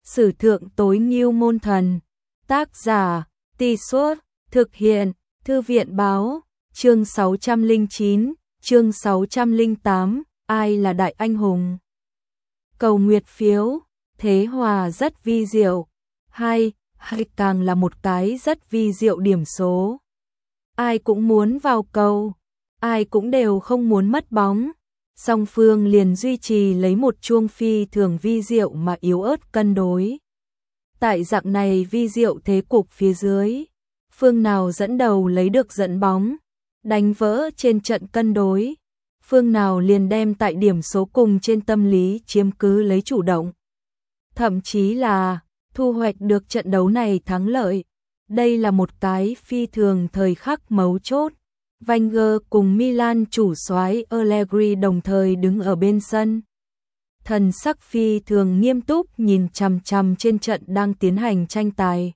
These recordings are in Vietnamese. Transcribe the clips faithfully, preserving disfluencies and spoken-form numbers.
Sử thượng tối ngưu môn thần. Tác giả, Tì Suốt, thực hiện, Thư viện báo, chương sáu trăm lẻ chín, chương sáu trăm lẻ tám, ai là đại anh hùng? Cầu nguyệt phiếu, thế hòa rất vi diệu, hay, hay càng là một cái rất vi diệu điểm số. Ai cũng muốn vào cầu, ai cũng đều không muốn mất bóng. Song phương liền duy trì lấy một chuông phi thường vi diệu mà yếu ớt cân đối. Tại dạng này vi diệu thế cục phía dưới, phương nào dẫn đầu lấy được dẫn bóng, đánh vỡ trên trận cân đối, phương nào liền đem tại điểm số cùng trên tâm lý chiếm cứ lấy chủ động. Thậm chí là thu hoạch được trận đấu này thắng lợi. Đây là một cái phi thường thời khắc mấu chốt. Wenger cùng Milan chủ soái Allegri đồng thời đứng ở bên sân. Thần sắc phi thường nghiêm túc nhìn chằm chằm trên trận đang tiến hành tranh tài.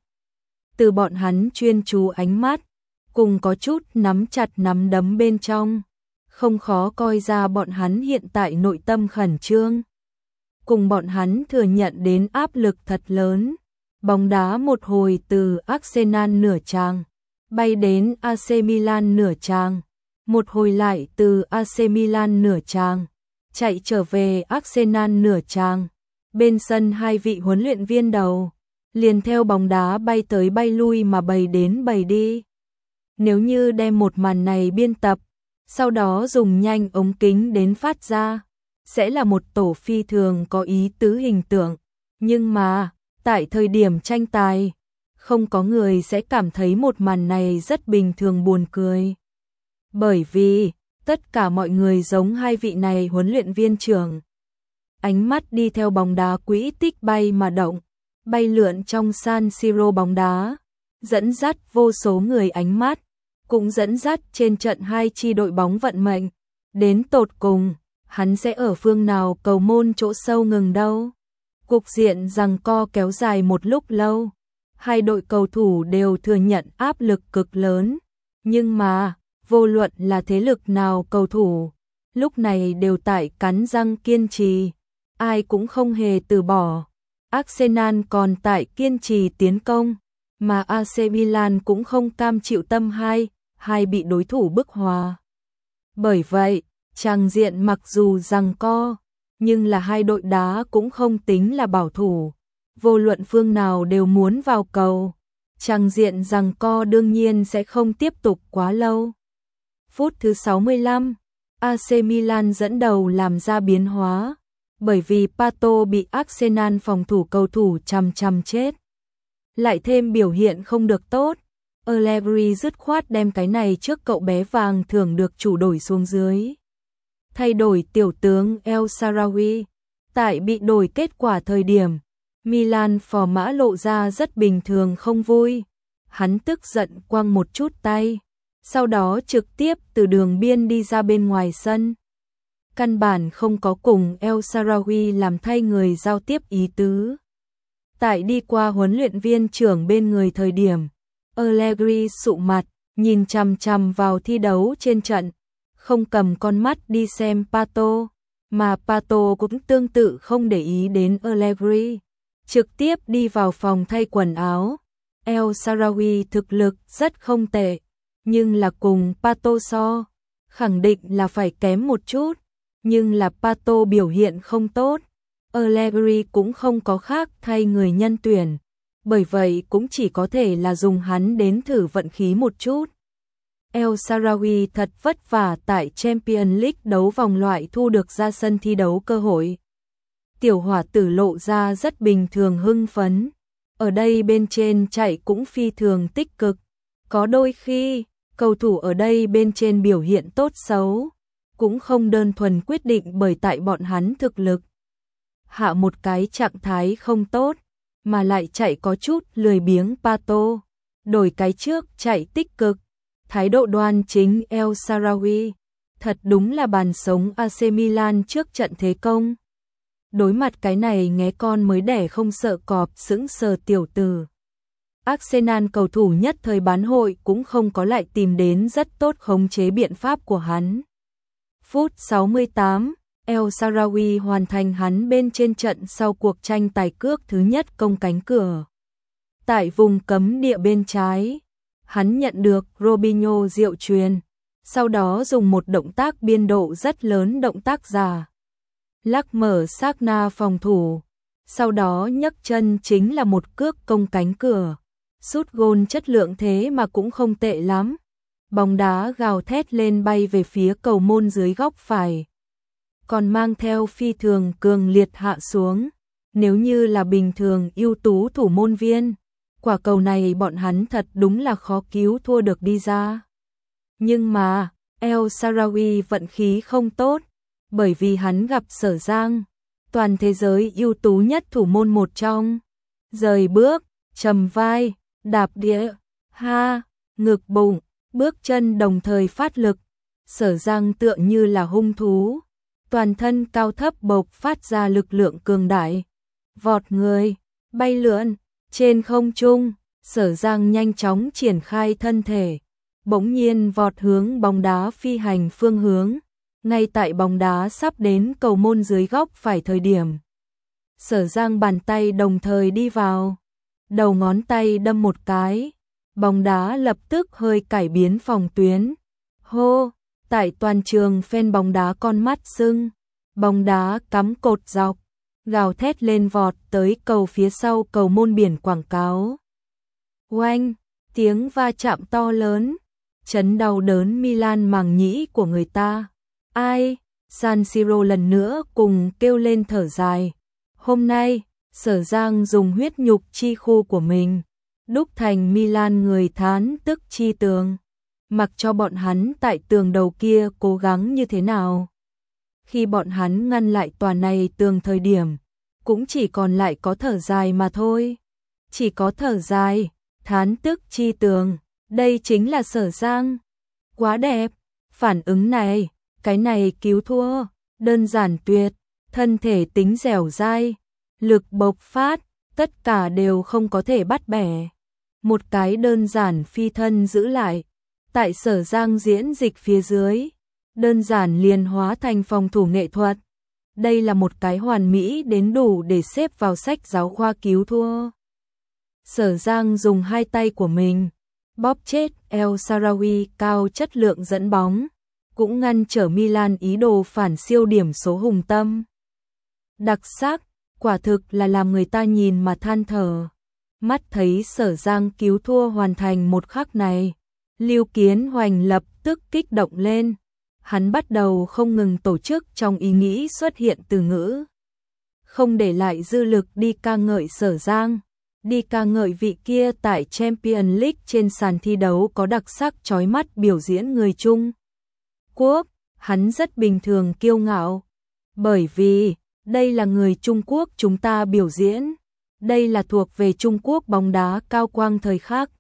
Từ bọn hắn chuyên chú ánh mắt, cùng có chút nắm chặt nắm đấm bên trong, không khó coi ra bọn hắn hiện tại nội tâm khẩn trương. Cùng bọn hắn thừa nhận đến áp lực thật lớn. Bóng đá một hồi từ Arsenal nửa tràng bay đến a xê Milan nửa tràng, một hồi lại từ a xê Milan nửa tràng chạy trở về Arsenal nửa tràng. Bên sân hai vị huấn luyện viên đầu liền theo bóng đá bay tới bay lui mà bày đến bày đi. Nếu như đem một màn này biên tập, sau đó dùng nhanh ống kính đến phát ra, sẽ là một tổ phi thường có ý tứ hình tượng. Nhưng mà tại thời điểm tranh tài, không có người sẽ cảm thấy một màn này rất bình thường buồn cười. Bởi vì, tất cả mọi người giống hai vị này huấn luyện viên trưởng. Ánh mắt đi theo bóng đá quỹ tích bay mà động, bay lượn trong San Siro bóng đá, dẫn dắt vô số người ánh mắt, cũng dẫn dắt trên trận hai chi đội bóng vận mệnh. Đến tột cùng, hắn sẽ ở phương nào cầu môn chỗ sâu ngừng đâu. Cục diện giằng co kéo dài một lúc lâu, hai đội cầu thủ đều thừa nhận áp lực cực lớn, nhưng mà, vô luận là thế lực nào cầu thủ, lúc này đều tại cắn răng kiên trì, ai cũng không hề từ bỏ. Arsenal còn tại kiên trì tiến công, mà a xê Milan cũng không cam chịu tâm hai, hai bị đối thủ bức hòa. Bởi vậy, tràng diện mặc dù giằng co, nhưng là hai đội đá cũng không tính là bảo thủ, vô luận phương nào đều muốn vào cầu. Tràng diện giằng co đương nhiên sẽ không tiếp tục quá lâu. Phút thứ sáu mươi lăm, a xê Milan dẫn đầu làm ra biến hóa, bởi vì Pato bị Arsenal phòng thủ cầu thủ chằm chằm chết. Lại thêm biểu hiện không được tốt, Allegri dứt khoát đem cái này trước cậu bé vàng thưởng được chủ đổi xuống dưới. Thay đổi tiểu tướng El Shaarawy. Tại bị đổi kết quả thời điểm, Milan phò mã lộ ra rất bình thường không vui. Hắn tức giận quăng một chút tay, sau đó trực tiếp từ đường biên đi ra bên ngoài sân. Căn bản không có cùng El Shaarawy làm thay người giao tiếp ý tứ. Tại đi qua huấn luyện viên trưởng bên người thời điểm, Allegri sụ mặt, nhìn chằm chằm vào thi đấu trên trận, không cầm con mắt đi xem Pato, mà Pato cũng tương tự không để ý đến Allegri, trực tiếp đi vào phòng thay quần áo. El Shaarawy thực lực rất không tệ, nhưng là cùng Pato so, khẳng định là phải kém một chút, nhưng là Pato biểu hiện không tốt, Allegri cũng không có khác thay người nhân tuyển, bởi vậy cũng chỉ có thể là dùng hắn đến thử vận khí một chút. El Shaarawy thật vất vả tại Champions League đấu vòng loại thu được ra sân thi đấu cơ hội. Tiểu hỏa tử lộ ra rất bình thường hưng phấn, ở đây bên trên chạy cũng phi thường tích cực. Có đôi khi, cầu thủ ở đây bên trên biểu hiện tốt xấu, cũng không đơn thuần quyết định bởi tại bọn hắn thực lực. Hạ một cái trạng thái không tốt, mà lại chạy có chút lười biếng Pato, đổi cái trước chạy tích cực. Thái độ đoan chính El Shaarawy, thật đúng là bàn sống a xê Milan trước trận thế công. Đối mặt cái này nghé con mới đẻ không sợ cọp sững sờ tiểu tử. Arsenal cầu thủ nhất thời bán hội cũng không có lại tìm đến rất tốt khống chế biện pháp của hắn. Phút sáu mươi tám, El Shaarawy hoàn thành hắn bên trên trận sau cuộc tranh tài cước thứ nhất công cánh cửa. Tại vùng cấm địa bên trái, hắn nhận được Robinho diệu chuyền, sau đó dùng một động tác biên độ rất lớn động tác giả. Lắc mở Sagna phòng thủ, sau đó nhấc chân chính là một cước công cánh cửa. Sút gôn chất lượng thế mà cũng không tệ lắm. Bóng đá gào thét lên bay về phía cầu môn dưới góc phải. Còn mang theo phi thường cường liệt hạ xuống. Nếu như là bình thường ưu tú thủ môn viên, quả cầu này bọn hắn thật đúng là khó cứu thua được đi ra. Nhưng mà, El Shaarawy vận khí không tốt, bởi vì hắn gặp Sở Giang, toàn thế giới ưu tú nhất thủ môn một trong. Rời bước, trầm vai, đạp đĩa, ha, ngực bụng, bước chân đồng thời phát lực. Sở Giang tựa như là hung thú, toàn thân cao thấp bộc phát ra lực lượng cường đại. Vọt người, bay lượn, trên không trung, Sở Giang nhanh chóng triển khai thân thể, bỗng nhiên vọt hướng bóng đá phi hành phương hướng. Ngay tại bóng đá sắp đến cầu môn dưới góc phải thời điểm, Sở Giang bàn tay đồng thời đi vào, đầu ngón tay đâm một cái, bóng đá lập tức hơi cải biến phòng tuyến. Hô, tại toàn trường fan bóng đá con mắt sưng, bóng đá cắm cột dọc, gào thét lên vọt tới cầu phía sau cầu môn biển quảng cáo. Oanh, tiếng va chạm to lớn, chấn đau đớn Milan màng nhĩ của người ta. Ai, San Siro lần nữa cùng kêu lên thở dài. Hôm nay, Sở Giang dùng huyết nhục chi khu của mình, đúc thành Milan người thán tức chi tường. Mặc cho bọn hắn tại tường đầu kia cố gắng như thế nào. Khi bọn hắn ngăn lại tòa này tường thời điểm, cũng chỉ còn lại có thở dài mà thôi. Chỉ có thở dài, thán tức chi tường, đây chính là Sở Giang. Quá đẹp, phản ứng này, cái này cứu thua, đơn giản tuyệt, thân thể tính dẻo dai, lực bộc phát, tất cả đều không có thể bắt bẻ. Một cái đơn giản phi thân giữ lại, tại Sở Giang diễn dịch phía dưới, đơn giản liền hóa thành phòng thủ nghệ thuật. Đây là một cái hoàn mỹ đến đủ để xếp vào sách giáo khoa cứu thua. Sở Giang dùng hai tay của mình, bóp chết El Shaarawy cao chất lượng dẫn bóng, cũng ngăn trở Milan ý đồ phản siêu điểm số hùng tâm. Đặc sắc, quả thực là làm người ta nhìn mà than thở. Mắt thấy Sở Giang cứu thua hoàn thành một khắc này, Lưu Kiến Hoành lập tức kích động lên. Hắn bắt đầu không ngừng tổ chức trong ý nghĩ xuất hiện từ ngữ. Không để lại dư lực đi ca ngợi Sở Giang, đi ca ngợi vị kia tại Champions League trên sàn thi đấu có đặc sắc chói mắt biểu diễn người Trung Quốc. Hắn rất bình thường kiêu ngạo, bởi vì đây là người Trung Quốc chúng ta biểu diễn. Đây là thuộc về Trung Quốc bóng đá cao quang thời khắc.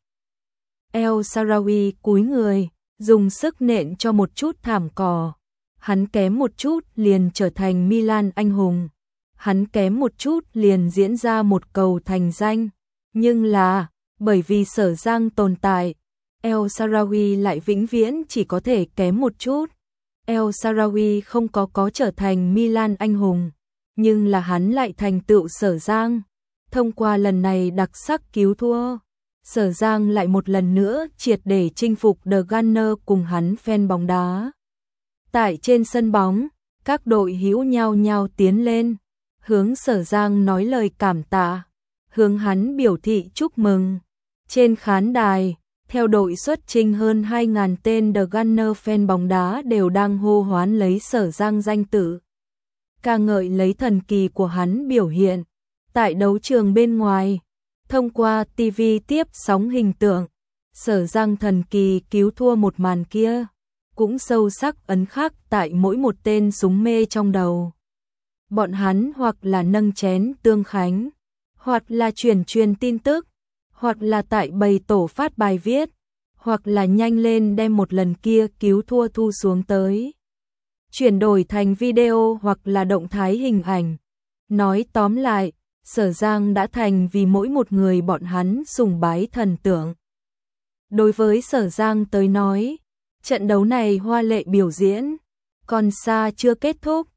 El Shaarawy cúi người, dùng sức nện cho một chút thảm cỏ. Hắn kém một chút liền trở thành Milan anh hùng. Hắn kém một chút liền diễn ra một cầu thành danh. Nhưng là, bởi vì Sở Giang tồn tại, El Shaarawy lại vĩnh viễn chỉ có thể kém một chút. El Shaarawy không có có trở thành Milan anh hùng, nhưng là hắn lại thành tựu Sở Giang. Thông qua lần này đặc sắc cứu thua, Sở Giang lại một lần nữa triệt để chinh phục The Gunner cùng hắn fan bóng đá. Tại trên sân bóng, các đội hữu nhau nhau tiến lên, hướng Sở Giang nói lời cảm tạ, hướng hắn biểu thị chúc mừng. Trên khán đài, theo đội xuất trình hơn hai nghìn tên The Gunner fan bóng đá đều đang hô hoán lấy Sở Giang danh tự, ca ngợi lấy thần kỳ của hắn biểu hiện. Tại đấu trường bên ngoài, thông qua ti vi tiếp sóng hình tượng, Sở Giang thần kỳ cứu thua một màn kia, cũng sâu sắc ấn khắc tại mỗi một tên súng mê trong đầu. Bọn hắn hoặc là nâng chén tương khánh, hoặc là truyền truyền tin tức, hoặc là tại bày tổ phát bài viết, hoặc là nhanh lên đem một lần kia cứu thua thu xuống tới, chuyển đổi thành video hoặc là động thái hình ảnh. Nói tóm lại, Sở Giang đã thành vì mỗi một người bọn hắn sùng bái thần tượng. Đối với Sở Giang tới nói, trận đấu này hoa lệ biểu diễn, còn xa chưa kết thúc.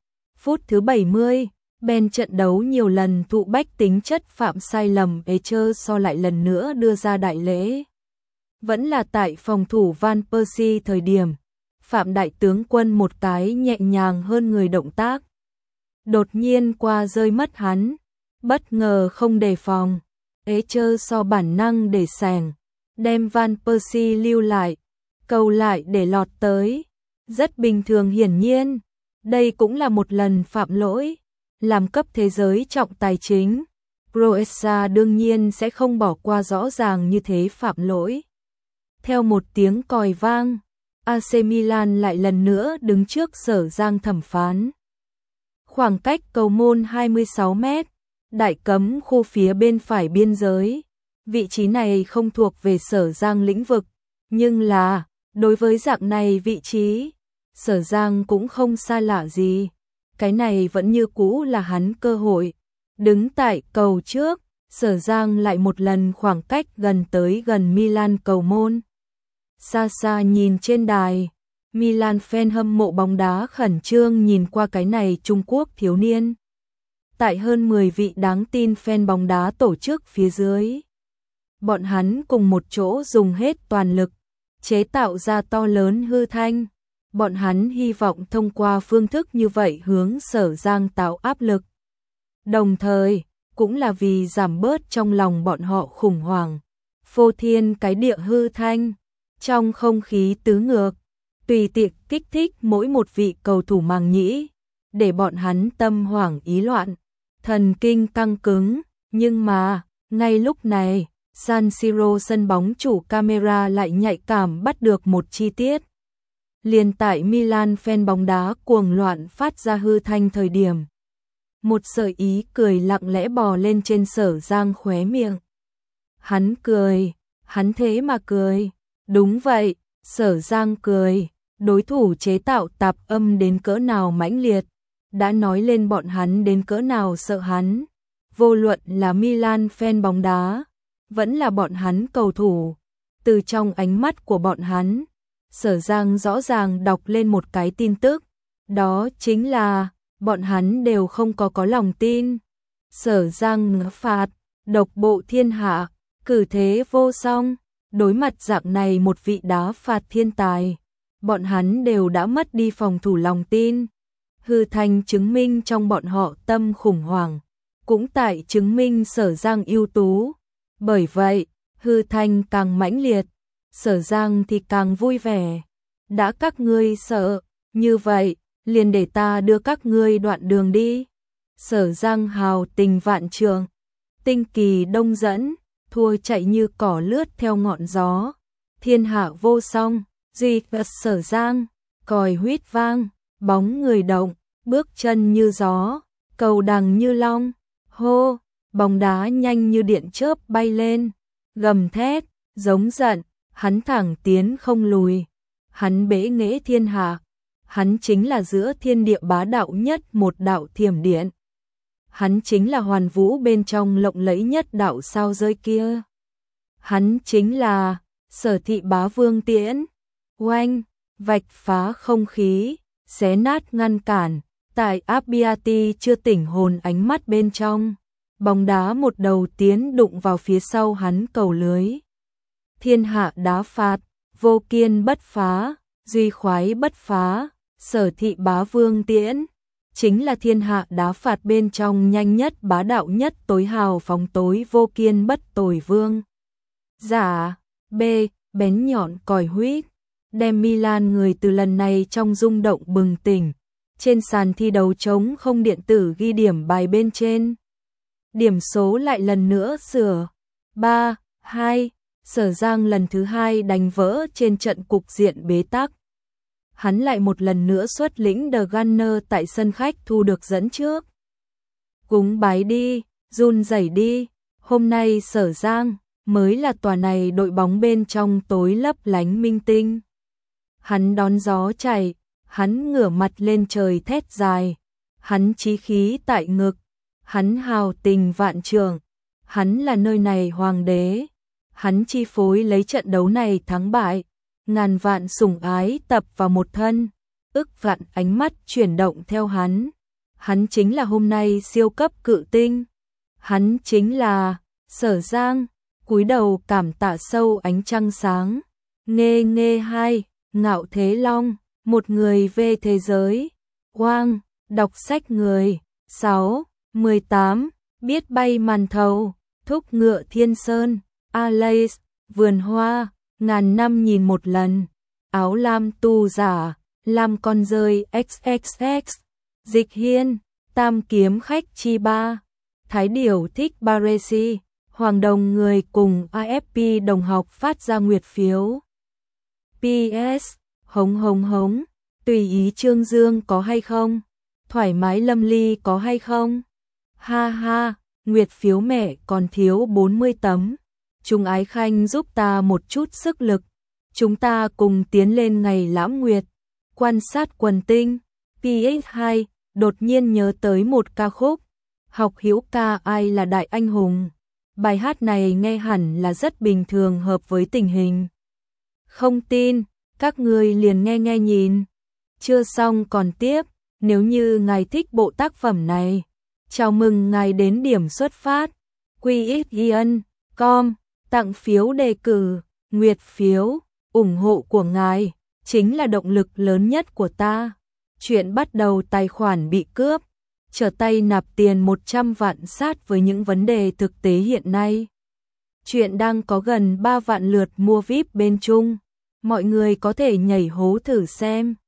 Phút thứ bảy mươi, bên trận đấu nhiều lần thụ bách tính chất phạm sai lầm, Eckershall lại lần nữa đưa ra đại lễ. Vẫn là tại phòng thủ Van Persie thời điểm, Phạm đại tướng quân một cái nhẹ nhàng hơn người động tác. Đột nhiên qua rơi mất hắn, bất ngờ không đề phòng, Eckershall bản năng để sèn, đem Van Persie lưu lại, cầu lại để lọt tới. Rất bình thường, hiển nhiên, đây cũng là một lần phạm lỗi. Làm cấp thế giới trọng tài chính, Croatia đương nhiên sẽ không bỏ qua rõ ràng như thế phạm lỗi. Theo một tiếng còi vang, a xê Milan lại lần nữa đứng trước Sở Giang thẩm phán. Khoảng cách cầu môn hai mươi sáu mét, đại cấm khu phía bên phải biên giới. Vị trí này không thuộc về Sở Giang lĩnh vực, nhưng là, đối với dạng này vị trí, Sở Giang cũng không xa lạ gì. Cái này vẫn như cũ là hắn cơ hội. Đứng tại cầu trước, Sở Giang lại một lần khoảng cách gần tới gần Milan cầu môn. Xa xa nhìn trên đài, Milan fan hâm mộ bóng đá khẩn trương nhìn qua cái này Trung Quốc thiếu niên. Tại hơn mười vị đáng tin fan bóng đá tổ chức phía dưới, bọn hắn cùng một chỗ dùng hết toàn lực, chế tạo ra to lớn hư thanh. Bọn hắn hy vọng thông qua phương thức như vậy hướng Sở Giang tạo áp lực. Đồng thời, cũng là vì giảm bớt trong lòng bọn họ khủng hoảng. Phô thiên cái địa hư thanh, trong không khí tứ ngược, tùy tiện kích thích mỗi một vị cầu thủ màng nhĩ, để bọn hắn tâm hoảng ý loạn, thần kinh căng cứng. Nhưng mà, ngay lúc này, San Siro sân bóng chủ camera lại nhạy cảm bắt được một chi tiết. Liền tại Milan fan bóng đá cuồng loạn phát ra hư thanh thời điểm, một sợi ý cười lặng lẽ bò lên trên Sở Giang khóe miệng. Hắn cười, hắn thế mà cười. Đúng vậy, Sở Giang cười. Đối thủ chế tạo tạp âm đến cỡ nào mãnh liệt, đã nói lên bọn hắn đến cỡ nào sợ hắn. Vô luận là Milan fan bóng đá, vẫn là bọn hắn cầu thủ, từ trong ánh mắt của bọn hắn, Sở Giang rõ ràng đọc lên một cái tin tức, đó chính là bọn hắn đều không có có lòng tin. Sở Giang ngã phạt, độc bộ thiên hạ, cử thế vô song. Đối mặt dạng này một vị đá phạt thiên tài, bọn hắn đều đã mất đi phòng thủ lòng tin. Hư thanh chứng minh trong bọn họ tâm khủng hoảng, cũng tại chứng minh Sở Giang ưu tú. Bởi vậy, hư thanh càng mãnh liệt, Sở Giang thì càng vui vẻ. Đã các ngươi sợ, như vậy, liền để ta đưa các ngươi đoạn đường đi. Sở Giang hào tình vạn trượng, tinh kỳ đông dẫn, thua chạy như cỏ lướt theo ngọn gió. Thiên hạ vô song, duy vật Sở Giang, còi huýt vang, bóng người động, bước chân như gió, cầu đằng như long. Hô, bóng đá nhanh như điện chớp bay lên, gầm thét, giống giận, hắn thẳng tiến không lùi. Hắn bế nghệ thiên hạ, hắn chính là giữa thiên địa bá đạo nhất một đạo thiểm điện. Hắn chính là hoàn vũ bên trong lộng lẫy nhất đạo sao rơi kia. Hắn chính là Sở Thị Bá Vương Tiễn. Oanh, vạch phá không khí, xé nát ngăn cản, tại Abbiati chưa tỉnh hồn ánh mắt bên trong, bóng đá một đầu tiến đụng vào phía sau hắn cầu lưới. Thiên hạ đá phạt, vô kiên bất phá, duy khoái bất phá. Sở Thị Bá Vương Tiễn chính là thiên hạ đá phạt bên trong nhanh nhất, bá đạo nhất, tối hào phóng, tối vô kiên bất tồi vương. Giả, B, bén nhọn còi huýt, đem Milan người từ lần này trong rung động bừng tỉnh. Trên sàn thi đấu trống không điện tử ghi điểm bài bên trên. Điểm số lại lần nữa sửa. ba, hai, Sở Giang lần thứ hai đánh vỡ trên trận cục diện bế tắc. Hắn lại một lần nữa xuất lĩnh The Gunner tại sân khách thu được dẫn trước. Cúng bái đi, run rẩy đi, hôm nay Sở Giang mới là tòa này đội bóng bên trong tối lấp lánh minh tinh. Hắn đón gió chảy, hắn ngửa mặt lên trời thét dài, hắn chí khí tại ngực, hắn hào tình vạn trượng, hắn là nơi này hoàng đế, hắn chi phối lấy trận đấu này thắng bại. Ngàn vạn sủng ái tập vào một thân, ức vạn ánh mắt chuyển động theo hắn. Hắn chính là hôm nay siêu cấp cự tinh. Hắn chính là Sở Giang, cúi đầu cảm tạ sâu ánh trăng sáng. Nghê nghê hai, Ngạo Thế Long, một người về thế giới. Oang, đọc sách người. sáu, mười tám, biết bay màn thầu. Thúc ngựa thiên sơn. Alice, vườn hoa, ngàn năm nhìn một lần. Áo lam tu giả, lam con rơi ích ích ích. Dịch hiên, tam kiếm khách chi ba. Thái điểu thích Baresi, Hoàng Đồng người cùng a ép pê đồng học phát ra nguyệt phiếu. pê ét, hống hống hống, tùy ý Trương Dương có hay không? Thoải mái Lâm Ly có hay không? Ha ha, nguyệt phiếu mẹ còn thiếu bốn mươi tấm. Chúng ái khanh giúp ta một chút sức lực. Chúng ta cùng tiến lên ngày lãm nguyệt. Quan sát quần tinh. pê ét hai, đột nhiên nhớ tới một ca khúc. Học Hữu ca ai là đại anh hùng. Bài hát này nghe hẳn là rất bình thường hợp với tình hình. Không tin, các người liền nghe nghe nhìn. Chưa xong còn tiếp, nếu như ngài thích bộ tác phẩm này, chào mừng ngài đến điểm xuất phát. quy ích ian chấm com, tặng phiếu đề cử, nguyệt phiếu, ủng hộ của ngài, chính là động lực lớn nhất của ta. Chuyện bắt đầu tài khoản bị cướp. Trở tay nạp tiền một trăm vạn sát với những vấn đề thực tế hiện nay. Chuyện đang có gần ba vạn lượt mua víp bên Trung. Mọi người có thể nhảy hố thử xem.